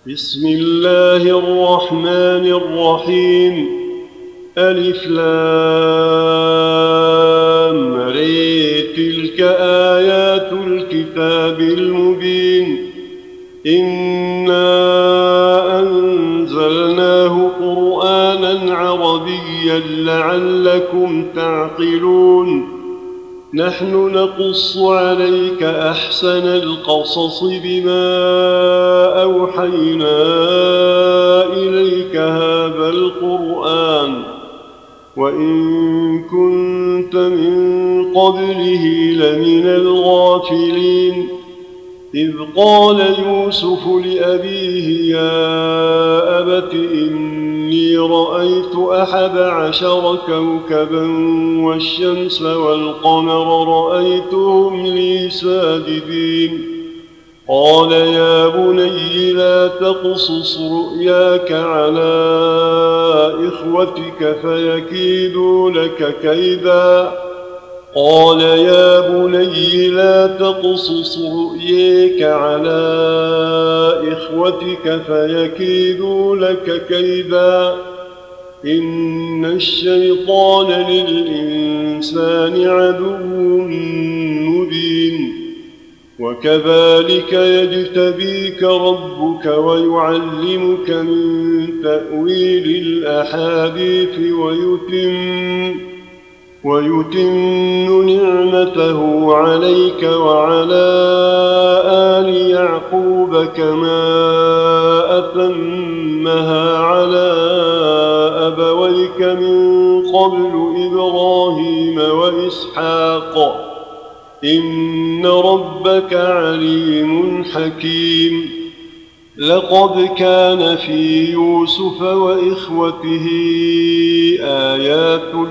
بسم الله الرحمن الرحيم. ألف لام ر. تلك آيات الكتاب المبين. إنا أنزلناه قرآنا عربيا لعلكم تعقلون. نحن نقص عليك أحسن القصص بما أوحينا إليك هذا القرآن وإن كنت من قبله لمن الغافلين. إذ قال يوسف لأبيه يا أبت إني رأيت 11 كوكبا والشمس والقمر رأيتهم لي ساجدين. قال يا بني لا تقصص رؤياك على إخوتك فيكيدوا لك كيدا. قال يا بني لا تقصص رؤياك على إخوتك فيكيدوا لك كيدا. إن الشيطان للإنسان عدو مبين. وكذلك يجتبيك ربك ويعلمك من تأويل الأحاديث ويتم نعمته عليك وعلى آل يعقوب كما أتمها على أبويك من قبل إبراهيم وإسحاق إن ربك عليم حكيم. لقد كان في يوسف وإخوته آيات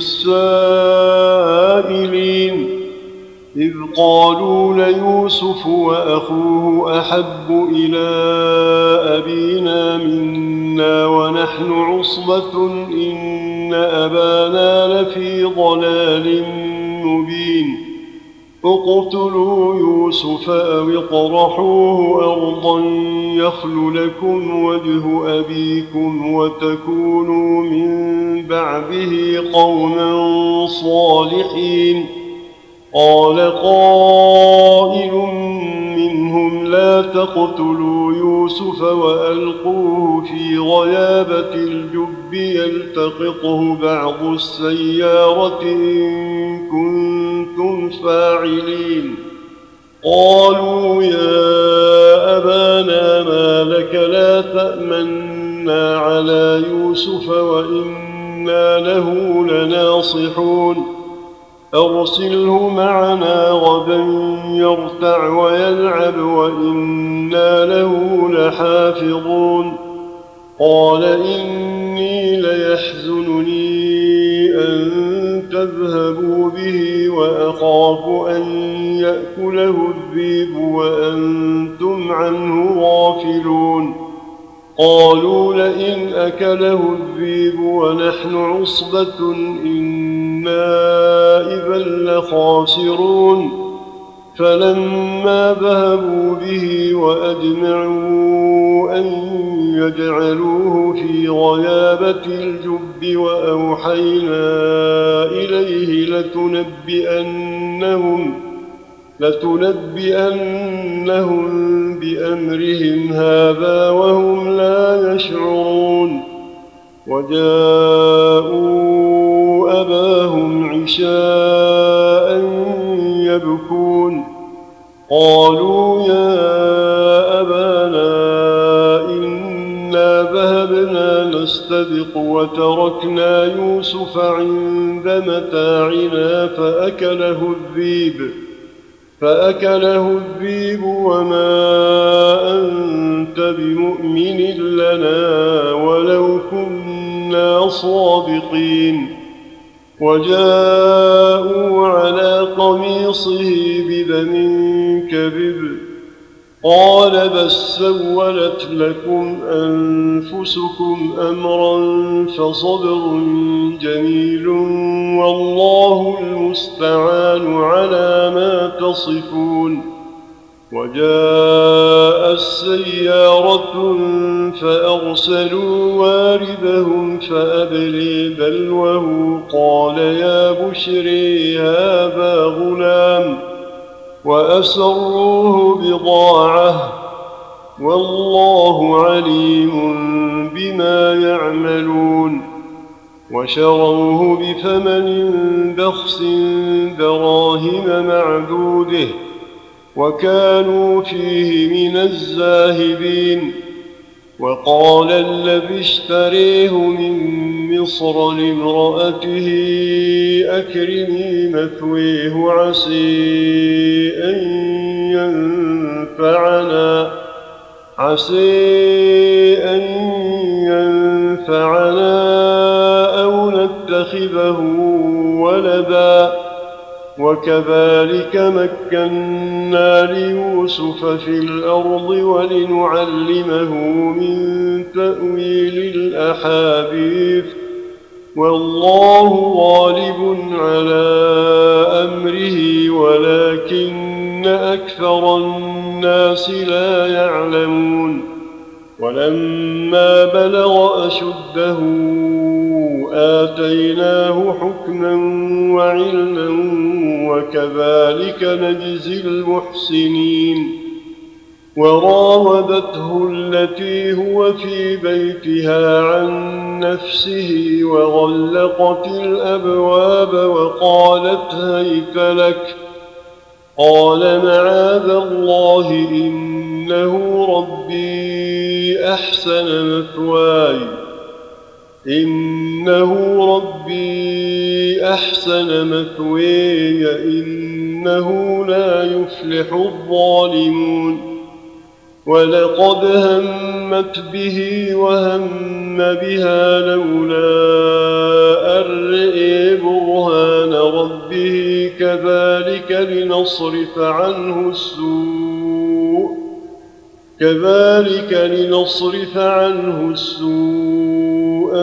للسائلين. إذ قالوا ليوسف وأخوه أحب إلى أبينا منا ونحن عصبة إن أبانا لفي ضلال مبين. اقتلوا يوسف أو اطرحوه أرضا يخل لكم وجه أبيكم وتكونوا من بعده قوما صالحين. قال قائل منهم لا تقتلوا يوسف وألقوه في غيابة الجب يلتقطه بعض السيارة إن كنتم فاعلين. قالوا يا أبانا ما لك لا تأمنا على يوسف وإنا له لناصحون. أرسله معنا غدا يرتع ويلعب وإنا له لحافظون. قال إني ليحزنني أن تذهبوا به وأخاف أن يأكله الذئب وأنتم عنه غافلون. قالوا لئن أكله الذئب ونحن عصبة إنا إذا لخاسرون. فلما ذهبوا به وأجمعوا أن يجعلوه في غيابة الجب وأوحينا إليه لتنبئنهم بأمرهم هذا وهم لا يشعرون. وجاءوا أباهم عشاء يبكون. قالوا يا أبانا إنا ذهبنا نستبق وتركنا يوسف عند متاعنا فأكله الذئب وما أنت بمؤمن لنا ولو كنا صادقين. وجاءوا على قميصه بدم كذب. قال بل سولت لكم أنفسكم أمرا فصبر جميل والله المستعان على ما تصفون. وجاءت سيارة فأرسلوا واردهم فأدلي دلوه قال يا بشري هذا غلام وأسروه بضاعة والله عليم بما يعملون وشروه بثمن بخس دراهم معدوده وكانوا فيه من الزاهدين وقال الذي اشتريه من مصر لامرأته أكرمي مثويه عسى أن ينفعنا أو نتخذه ولدا وكذلك مكنا ليوسف في الأرض ولنعلمه من تأويل الأحاديث والله غالب على أمره ولكن أكثر الناس لا يعلمون ولما بلغ أشده آتيناه حكما وعلما وكذلك نجزي المحسنين وراودته التي هو في بيتها عن نفسه وغلقت الأبواب وقالت هيت لك قال معاذ الله إنه ربي أحسن مثواي إنه لا يفلح الظالمون ولقد همت به وهم بها لولا أن رأى برهان ربه كذلك لنصرف عنه السوء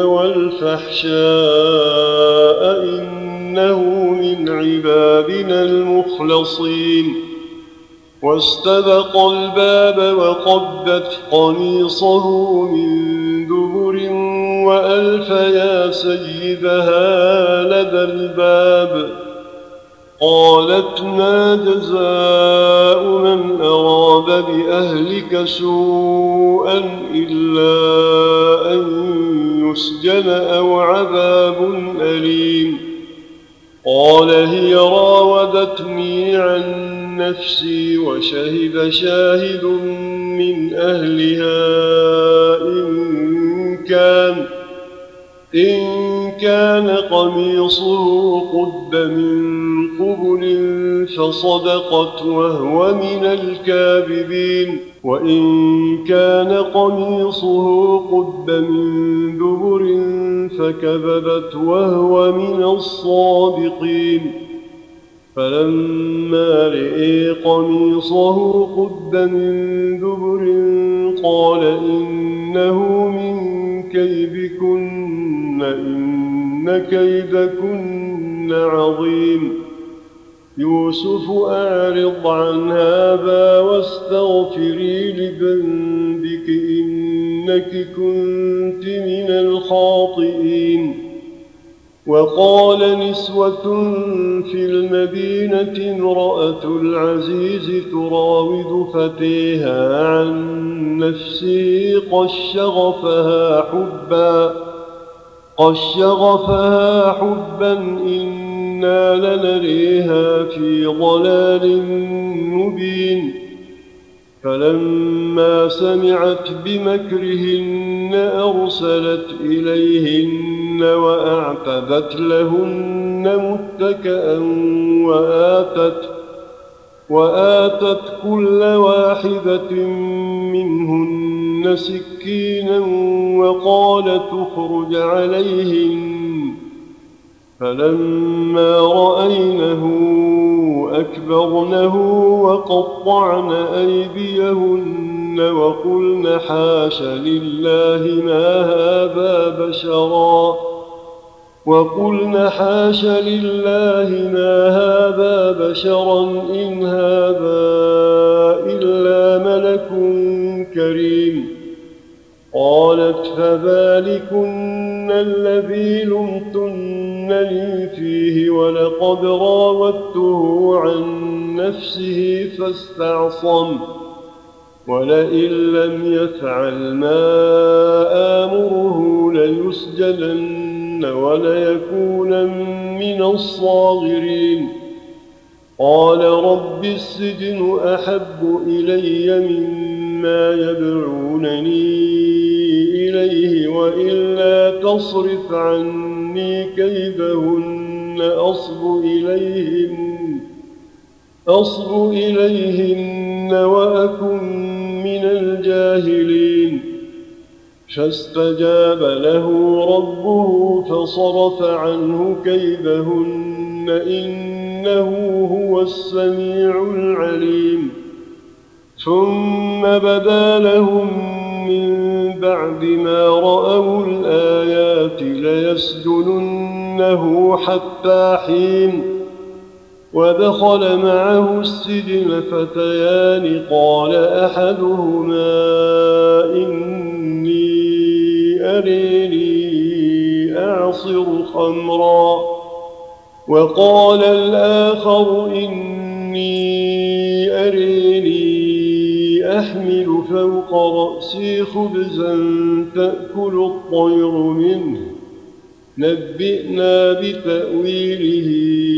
والفحشاء إنه من عبادنا المخلصين واستبق الباب وقدت قميصه من دبر وألف يا سيدها لدى الباب قالت ما جزاء من أراد بأهلك سوءا إلا أن يسجن أو عذاب أليم قال هي راودتني عن نفسي وشهد شاهد من أهلها إن كان قميصه قد من قبل فصدقت وهو من الكاذبين وإن كان قميصه قد من دبر فكذبت وهو من الصادقين فلما رأى قميصه قد من دبر قال إنه من كيدكن إن كيدكن عظيم يوسف أعرض عن هذا واستغفري لذنبك إنك كنت من الخاطئين وقال نسوة في المدينة امرأة العزيز تراود فتيها عن نفسه قد شغفها حبا إنا لنريها في ضلال مبين فلما سمعت بمكرهن أرسلت إليهن وأعتدت لهن متكئا وآتت كل واحدة منهن سكينا وقالت اخرج عليهن فلما رأينه أكبرنه وقطعن أيديهن وقلن حاش لله ما هذا بشرا وقلن حاش لله ما هذا بشرا إن هذا إلا ملك كريم. قالت فذلكن الذي لمتنني فيه ولقد راودته عن نفسه فاستعصم ولئن لم يفعل ما آمره ليسجنن وليكونن من الصاغرين. قال رب السجن أحب إلي مما يدعونني إليه وإلا تصرف عني كيدهن أصب إليهن وأكن من الجاهلين. فاستجاب له ربه فصرف عنه كيدهن إنه هو السميع العليم. ثم بدا لهم من بعد ما رأوا الآيات ليسجننه حتى حين. ودخل معه السجن فتيان قال أحدهما إني أريني أعصر خمرا وقال الآخر إني أريني أحمل فوق رأسي خبزا تأكل الطير منه نبئنا بتأويله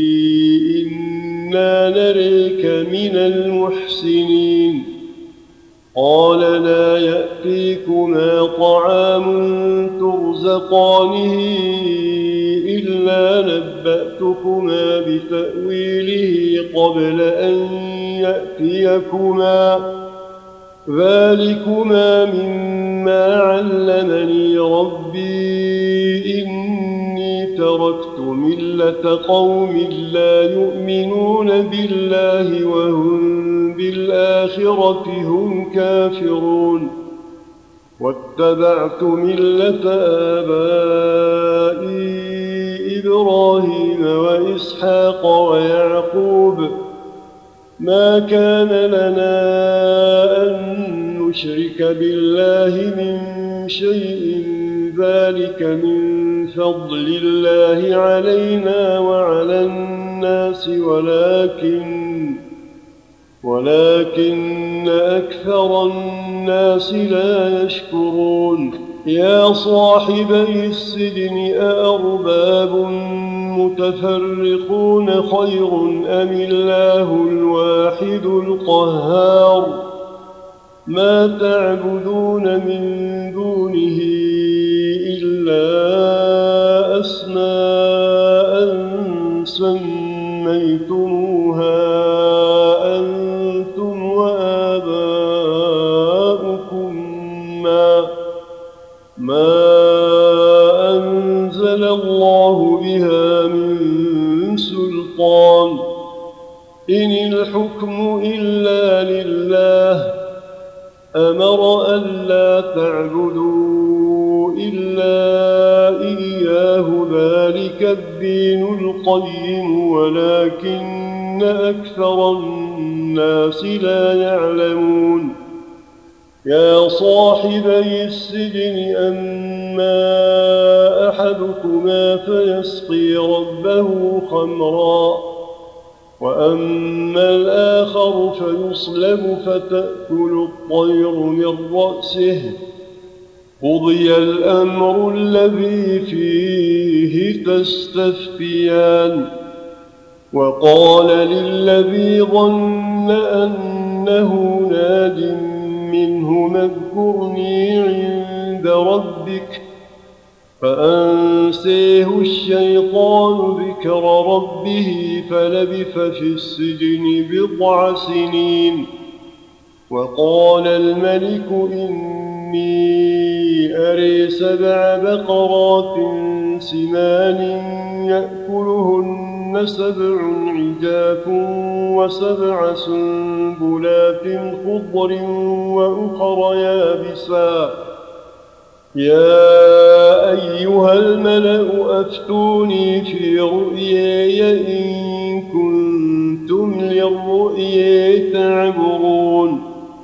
إنا نريك من المحسنين. قال لا يأتيكما طعام ترزقانه إلا نبأتكما بتأويله قبل أن يأتيكما ذلكما مما علمني ربي إني تركت ملة قوم لا يؤمنون بالله وهم بالآخرة هم كافرون واتبعت ملة آبائي إبراهيم وإسحاق ويعقوب ما كان لنا أن نشرك بالله من شيء ذلك من فضل الله علينا وعلى الناس ولكن أكثر الناس لا يشكرون. يا صاحبي السجن أأرباب متفرقون خير أم الله الواحد القهار ما تعبدون من دونه إلا أسماء سميتموها أنتم وآباؤكم ما أنزل الله بها من سلطان إن الحكم إلا لله أمر ألا تعبدوا إلا إياه ذلك الدين القيم ولكن أكثر الناس لا يعلمون. يا صاحبي السجن أما أحدكما فيسقي ربه خمرا وأما الآخر فيصلب فتأكل الطير من رأسه قضي الأمر الذي فيه تستفتيان. وقال للذي ظن أنه ناج منه اذكرني عند ربك فأنسيه الشيطان ذكر ربه فلبث في السجن 10 سنين. وقال الملك إني أري 7 بقرات سمان يأكلهن 7 عجاف و7 سنبلات خضر وأخر يابسات يا أيها الملأ أفتوني في رؤياي إن كنتم للرؤيا تعبرون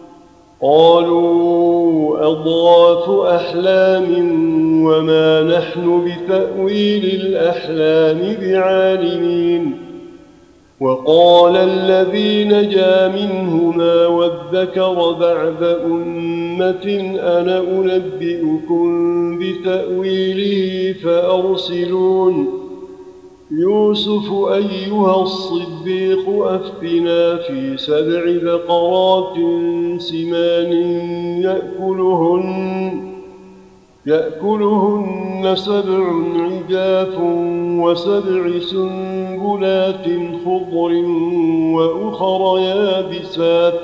قالوا أضغاث أحلام وما نحن بتأويل الأحلام بعالمين وقال الذي نجا منهما وادكر بعد أمة أنا أنبئكم بتأويله فأرسلون يوسف أيها الصديق أفتنا في 7 بقرات سمان يأكلهن 7 عجاف و7 سنبلات خضر وأخر يابسات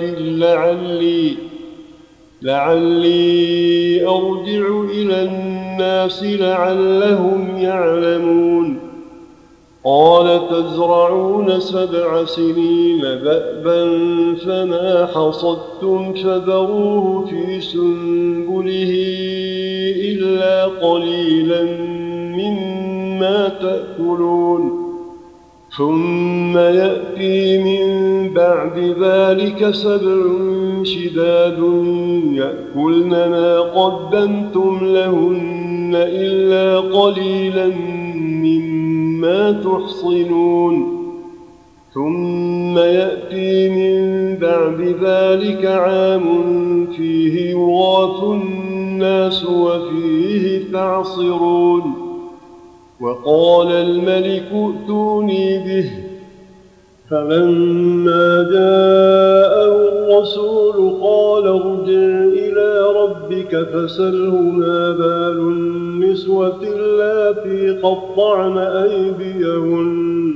لعلي أرجع إلى الناس لعلهم يعلمون قال تزرعون 7 سنين دأبا فما حصدتم فذروه في سنبله إلا قليلا مما تأكلون ثم يأتي من بعد ذلك 7 شداد يأكلن ما قدمتم لهن إلا قليلا مما تحصنون ثم يأتي من بعد ذلك عام فيه يغاث الناس وفيه تعصرون وقال الملك ائتوني به فلما جاءه الرسول قال ارجع إلى ربك فسله ما بال النسوة اللاتي قطعن أيديهن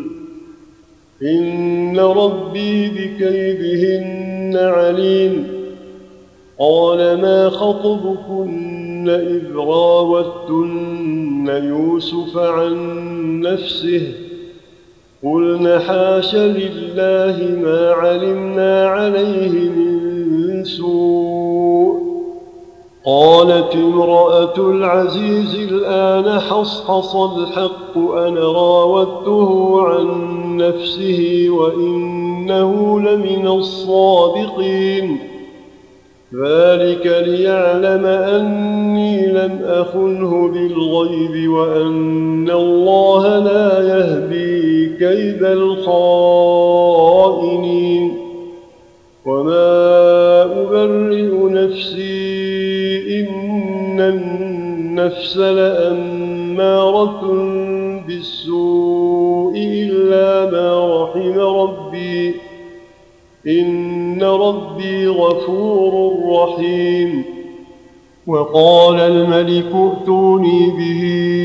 إن ربي بكيدهن عليم قال ما خطبكن إذ راوتن يوسف عن نفسه قلن حاش لله ما علمنا عليه من سوء قالت امرأة العزيز الآن حصحص الحق أنا راودته عن نفسه وإنه لمن الصادقين ذلك ليعلم أني لم أخنه بالغيب وأن الله لا يهدي كيد الخائنين وما أبرئ نفسي إن النفس لأمارة بالسوء إلا ما رحم ربي إن ربي غفور رحيم وقال الملك ائتوني به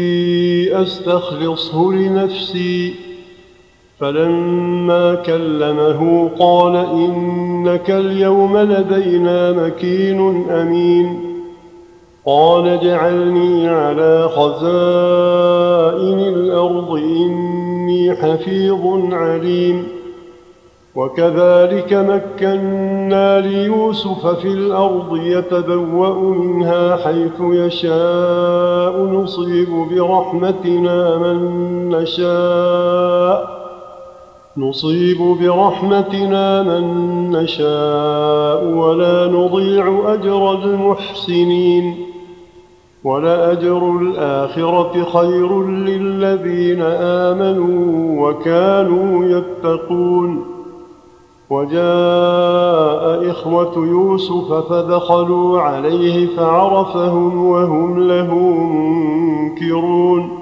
أستخلصه لنفسي فلما كلمه قال إنك اليوم لدينا مكين أمين قال اجعلني على خزائن الأرض إني حفيظ عليم وكذلك مكنا ليوسف في الأرض يتبوأ منها حيث يشاء نصيب برحمتنا من نشاء ولا نضيع أجر المحسنين ولأجر الآخرة خير للذين آمنوا وكانوا يتقون وجاء إخوة يوسف فدخلوا عليه فعرفهم وهم له منكرون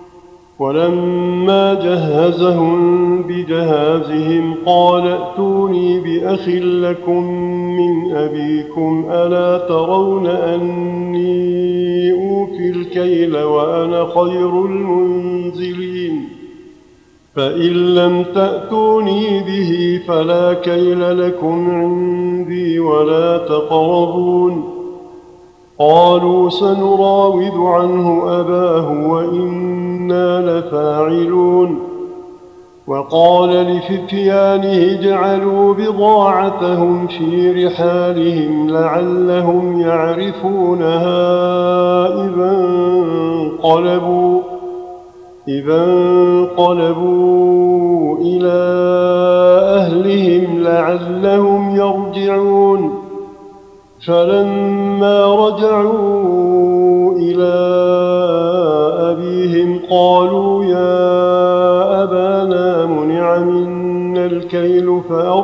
ولما جهزهم بجهازهم قال ائتوني بأخ لكم من أبيكم ألا ترون أني أوفي الكيل وأنا خير المنزلين فإن لم تأتوني به فلا كيل لكم عندي ولا تقربون قالوا سنراود عنه أباه وإنا لفاعلون وقال لفتيانه اجعلوا بضاعتهم في رحالهم لعلهم يعرفونها إذا انقلبوا إلى أهلهم لعلهم يرجعون فلما رجعوا إلى أبيهم قالوا يا أبانا منع منا الكيل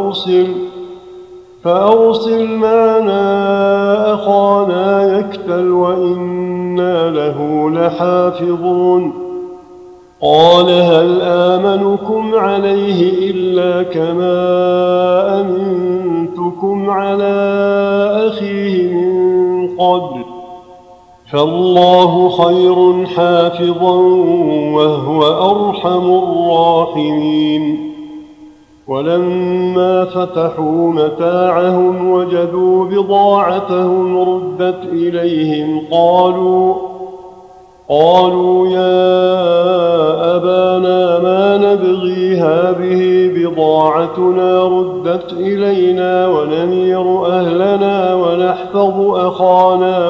فأرسل معنا أخانا يكتل وإنا له لحافظون قال هل آمنكم عليه إلا كما أمنتكم على أخيه من قبل فالله خير حافظا وهو أرحم الراحمين ولما فتحوا متاعهم وجدوا بضاعتهم ردت إليهم قالوا يا أبانا ما نبغي هذه بضاعتنا ردت إلينا ونمير أهلنا ونحفظ أخانا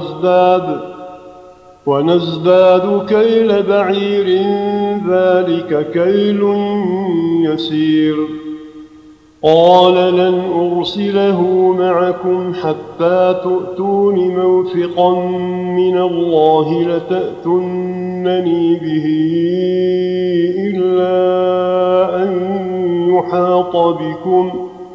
ونزداد كيل بعير ذلك كيل يسير قال لن أرسله معكم حتى تؤتون موثقا من الله لتأتونني به إلا أن يحاط بكم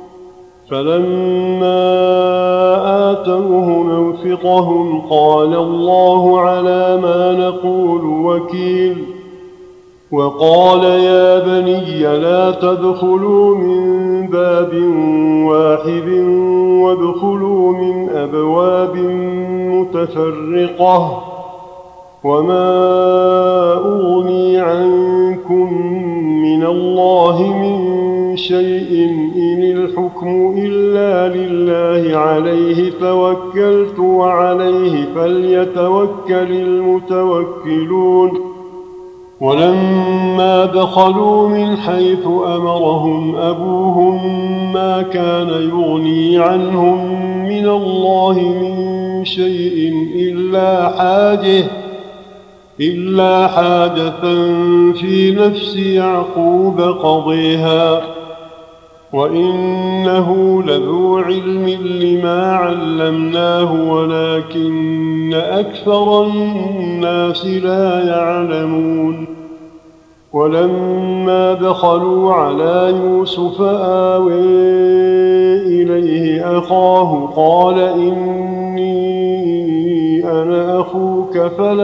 فلما آتوه موثقهم قال الله على ما نقول وكيل وقال يا بني لا تدخلوا من باب واحد وادخلوا من أبواب متفرقة وما أغني عنكم من الله من شيء إن الحكم إلا لله عليه توكلت وعليه فليتوكل المتوكلون ولما دخلوا من حيث أمرهم أبوهم ما كان يغني عنهم من الله من شيء إلا حاجة في نفس يعقوب قضيها وإنه لذو علم لما علمناه ولكن أكثر الناس لا يعلمون ولما دخلوا على يوسف آوي إليه أخاه قال إني أنا أخوك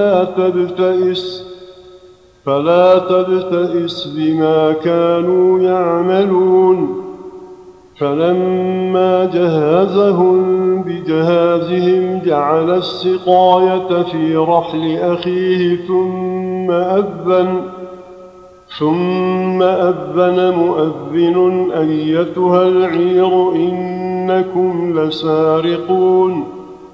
فلا تبتئس بما كانوا يعملون فلما جهزهم بجهازهم جعل السقاية في رحل أخيه ثم أذن مؤذن أيتها العير إنكم لسارقون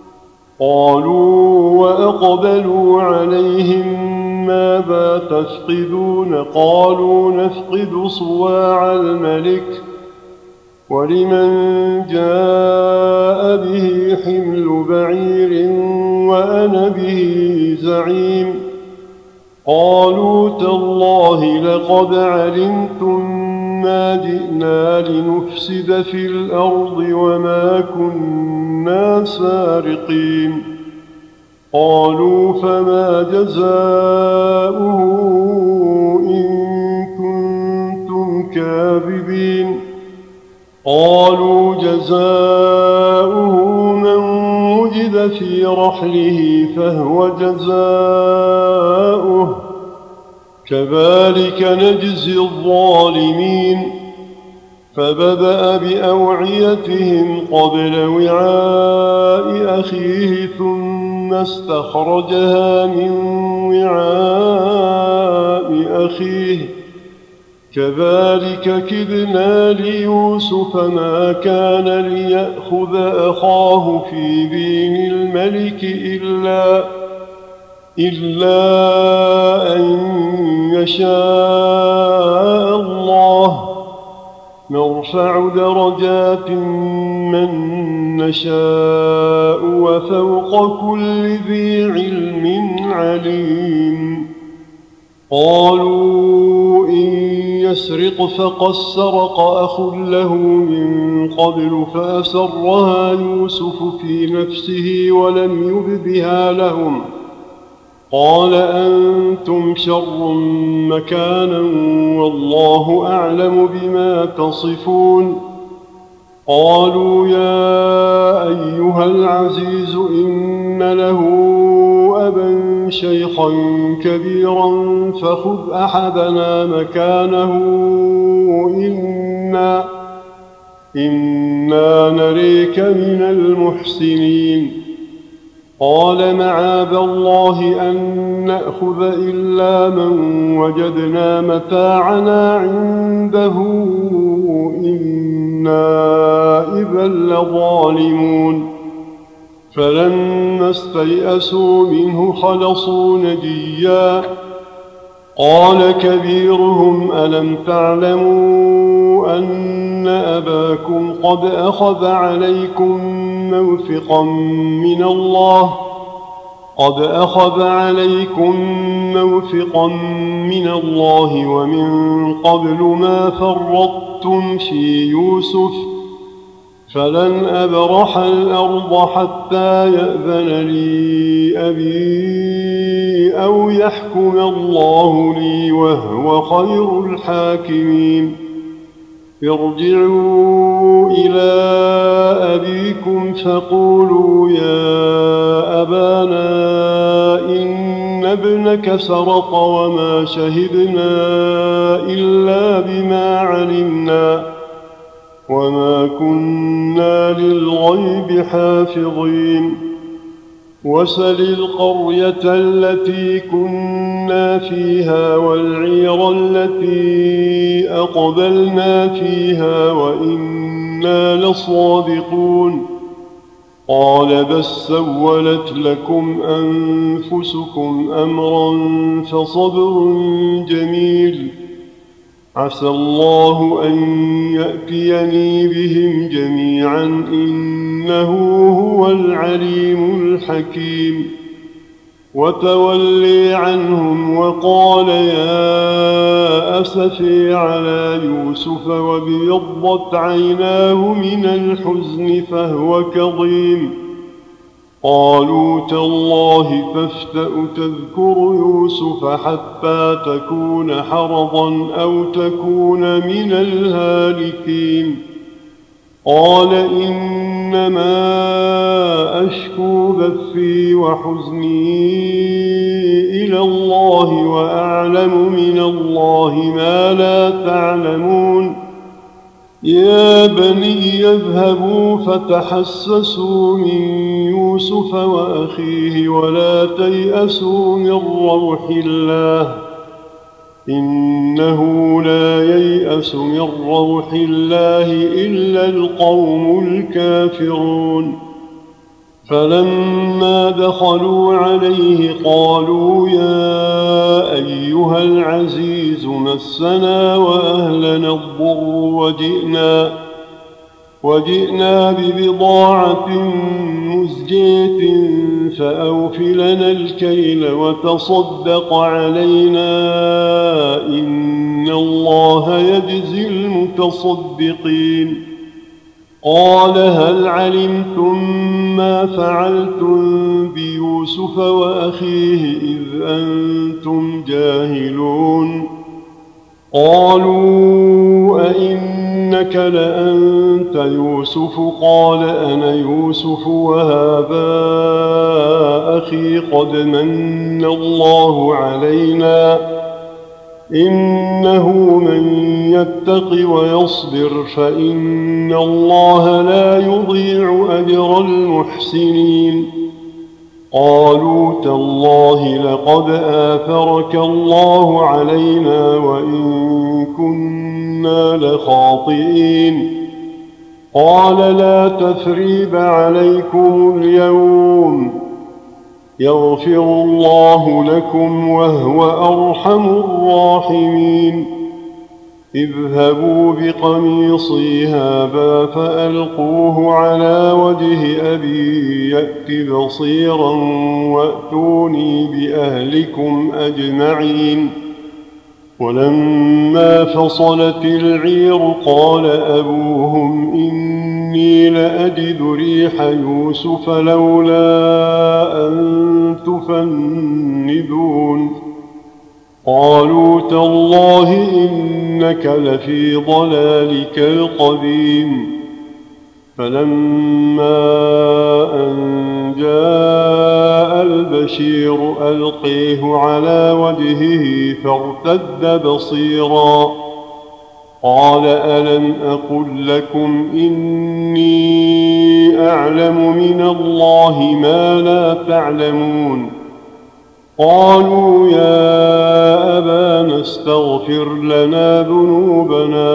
قالوا وأقبلوا عليهم ماذا تفقدون قالوا نفقد صواع الملك ولمن جاء به حمل بعير وأنا به زعيم قالوا تالله لقد علمتم ما جئنا لنفسد في الأرض وما كنا سارقين قالوا فما جزاؤه إن كنتم كاذبين قالوا جزاؤه من وجد في رحله فهو جزاؤه كذلك نجزي الظالمين فبدأ بأوعيتهم قبل وعاء أخيه ثم استخرجها من وعاء أخيه كذلك كدنا ليوسف ما كان ليأخذ أخاه في دين الملك إلا أن يشاء الله نرفع درجات من نشاء وفوق كل ذي علم عليم قالوا إن يسرق فقد سرق أخ له من قبل فأسرها يوسف في نفسه ولم يبدها لهم قال أنتم شر مكانا والله أعلم بما تصفون قالوا يا أيها العزيز إن له أبا شيخا كبيرا فخذ أحدنا مكانه إنا نريك من المحسنين قال معاذ الله أن نأخذ إلا من وجدنا متاعنا عنده إنا إذا لظالمون فلما استيئسوا منه خلصوا نجيا قال كبيرهم ألم تعلموا أن أباكم قد أخذ عليكم موثقا من الله ومن قبل ما فرطتم في يوسف فلن أبرح الأرض حتى يأذن لي أبي أو يحكم الله لي وهو خير الحاكمين ارجعوا إلى أبيكم فقولوا يا أبانا إن ابنك سرق وما شهدنا إلا بما علمنا وما كنا للغيب حافظين وسل القرية التي كنا فيها والعير التي أقبلنا فيها وإنا لصادقون قال بل سولت لكم أنفسكم أمرا فصبر جميل عسى الله أن يأتيني بهم جميعا إنه هو العليم الحكيم وتولي عنهم وقال يا أسفي على يوسف وابيضت عيناه من الحزن فهو كظيم قالوا تالله تفتأ تذكر يوسف حتى تكون حرضا أو تكون من الهالكين قال إنما أشكو بثي وحزني إلى الله وأعلم من الله ما لا تعلمون يا بني اذهبوا فتحسسوا من يوسف وأخيه ولا تيأسوا من روح الله إنه لا ييأس من روح الله إلا القوم الكافرون فلما دخلوا عليه قالوا يا أيها العزيز مسنا وأهلنا الضر وجئنا ببضاعة مزجاة فأوف لنا الكيل وتصدق علينا إن الله يجزي المتصدقين قال هل علمتم ما فعلتم بيوسف وأخيه إذ أنتم جاهلون قالوا أئنك لأنت يوسف قال أنا يوسف وهذا أخي قد من الله علينا إنه من يتق ويصبر فإن الله لا يضيع أجر المحسنين قالوا تالله لقد آثرك الله علينا وإن كنا لخاطئين قال لا تثريب عليكم اليوم يغفر الله لكم وهو أرحم الراحمين اذهبوا بقميصي هذا فألقوه على وجه أبي يأت بصيرا وأتوني بأهلكم أجمعين ولما فصلت العير قال أبوهم إني لأجد ريح يوسف لولا أن تفندون قالوا تالله إنك لفي ضلالك القديم فلما أن جاء البشير ألقيه على وجهه فارتد بصيرا قال ألم أقل لكم إني أعلم من الله ما لا تعلمون قالوا يا أبانا استغفر لنا ذنوبنا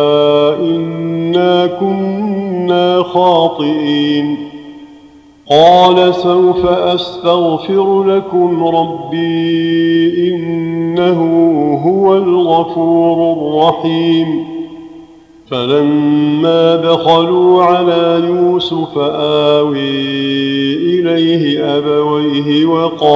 إنا كنا خاطئين قال سوف أستغفر لكم ربي إنه هو الغفور الرحيم فلما دخلوا على يوسف آوي إليه أبويه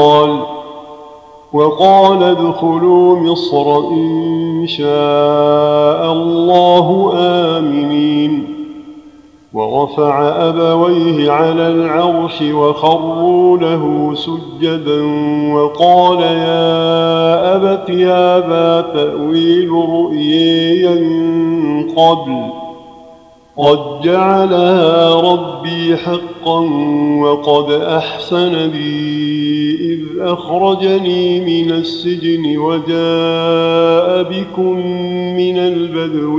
وقال ادخلوا مصر إن شاء الله آمنين ورفع أبويه على العرش وخروا له سجدا وقال يا أبت هذا تأويل رؤياي من قبل قد جعلها ربي حقا وقد أحسن بي إذ أخرجني من السجن وجاء بكم من البدو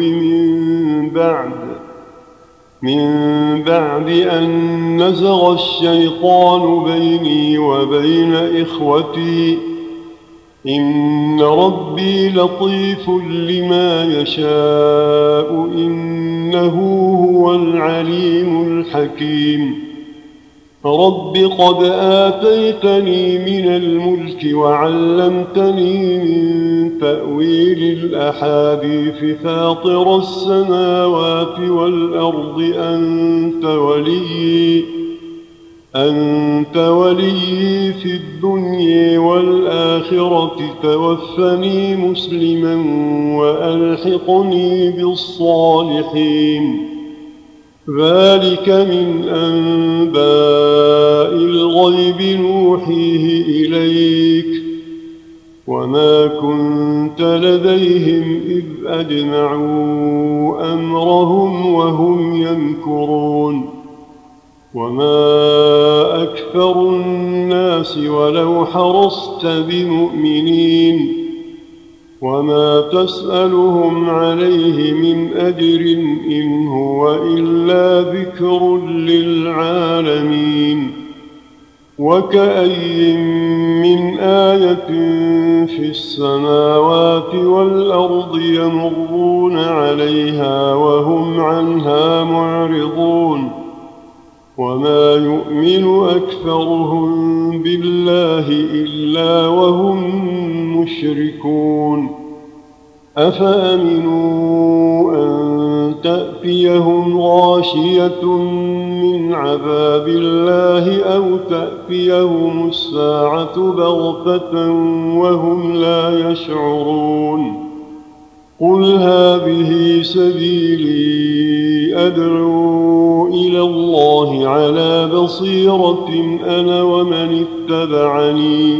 من بعد أن نزغ الشيطان بيني وبين إخوتي إن ربي لطيف لما يشاء إنه هو العليم الحكيم رب قد آتيتني من الملك وعلمتني من تأويل الأحاديث فاطر السماوات والأرض أنت ولي في الدنيا والآخرة توفني مسلما وألحقني بالصالحين ذلك من أنباء الغيب نوحيه إليك وما كنت لديهم إذ أجمعوا أمرهم وهم يمكرون وما أكثر الناس ولو حرصت بمؤمنين وما تسألهم عليه من أجر إن هو إلا ذكر للعالمين وكأي من آية في السماوات والأرض يمرون عليها وهم عنها معرضون وما يؤمن أكثرهم بالله إلا وهم مشركون أفأمنوا أن تأتيهم غاشية من عذاب الله أو تأتيهم الساعة بغتة وهم لا يشعرون قل هذه سبيلي أدعو إلى الله على بصيرة أنا ومن اتبعني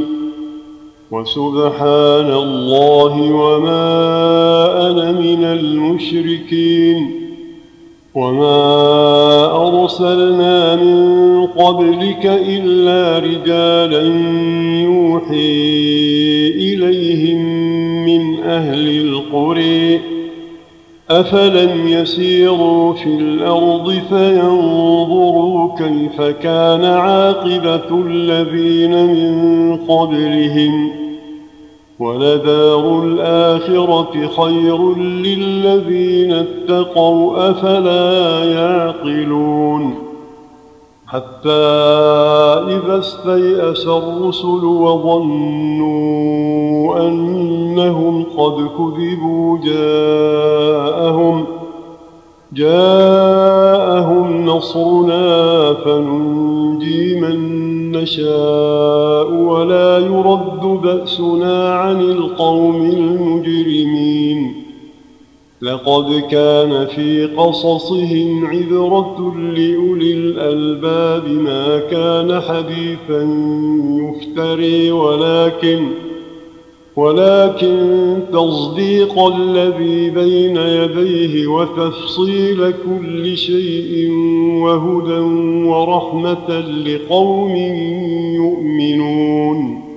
وسبحان الله وما أنا من المشركين وما أرسلنا من قبلك إلا رجالا يوحي إليهم من أهل القرى أفلم يسيروا في الأرض فينظروا كيف كان عاقبة الذين من قبلهم ولدار الآخرة خير للذين اتقوا أفلا يعقلون حتى إذا استيأس الرسل وظنوا أنهم قد كذبوا جاءهم نصرنا فننجي من نشاء ولا يرد بأسنا عن القوم المجرمين لقد كان في قصصهم عبرة لأولي الألباب ما كان حديثا يفتري ولكن تصديق الذي بين يديه وتفصيل كل شيء وهدى ورحمة لقوم يؤمنون